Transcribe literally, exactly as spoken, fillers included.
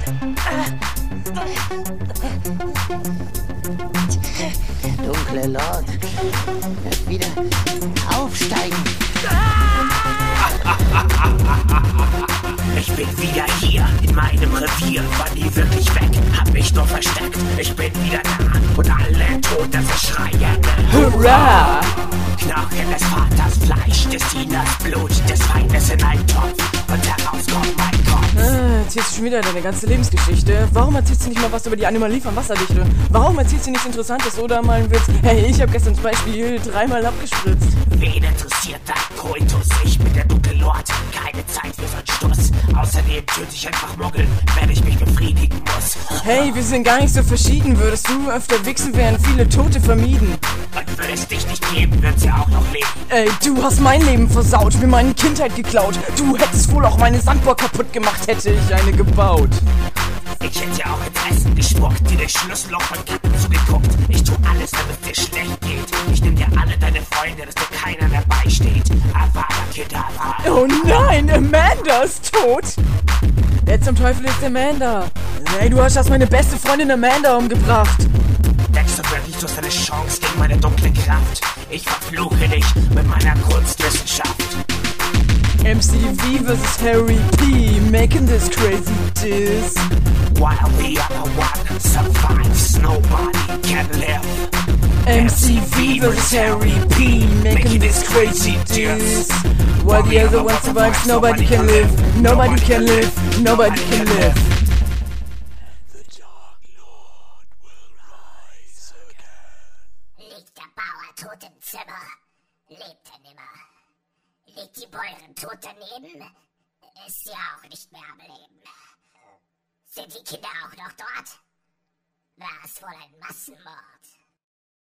Der dunkle Lord wird wieder aufsteigen. Ich bin wieder hier, in meinem Revier, war nie wirklich weg, hab mich nur versteckt. Ich bin wieder da und alle Tote schreien. Hurra! Knochen des Vaters, Fleisch des Dieners, Blut des Feindes in einen Topf und heraus kommt mein Kopf. Ah, erzählst du schon wieder deine ganze Lebensgeschichte? Warum erzählst du nicht mal was über die Anomalie von Wasserdichte? Warum erzählst du nichts Interessantes oder mal einen Witz? Hey, ich hab gestern zum Beispiel dreimal abgespritzt. Wen interessiert dein Koitus? Ich bin der dunkle Lord, keine Zeit für so einen Stuss. Außerdem töte ich einfach Muggel, wenn ich mich befriedigen muss. Hey, wir sind gar nicht so verschieden. Würdest du öfter wichsen, wären viele Tote vermieden. Und würde es dich nicht geben, wird sie auch noch leben. Ey, du hast mein Leben versaut, mir meine Kindheit geklaut. Du hättest wohl auch meine Sanduhr kaputt gemacht, hätte ich eine gebaut. Ich hätte ja auch ins Essen gespuckt, dir das Schlüsselloch von Kacken zugeguckt. Ich tu alles, damit es dir schlecht geht. Ich nehm dir alle deine Freunde, dass dir keiner mehr beisteht. Avada Kedavra. Oh nein, Amanda ist tot. Wer zum Teufel ist Amanda? Hey, du hast erst meine beste Freundin Amanda umgebracht. Denkst du wirklich, du hast eine Chance gegen meine dunkle Kraft? Ich verfluche dich mit meiner Kunstwissenschaft. M C V versus Harry P. Making this crazy diss. While the other one survives, nobody can live. M C V versus Harry P. Making this crazy diss. While the other one survives, nobody can live. Nobody can live. Nobody can live. The Dark Lord will rise again. Liegt der Bauer tot im Zimmer, lebt er nimmer. Liegt die Bäuerin tot daneben, ist sie auch nicht mehr am Leben. Sind die Kinder auch noch dort? War es wohl ein Massenmord?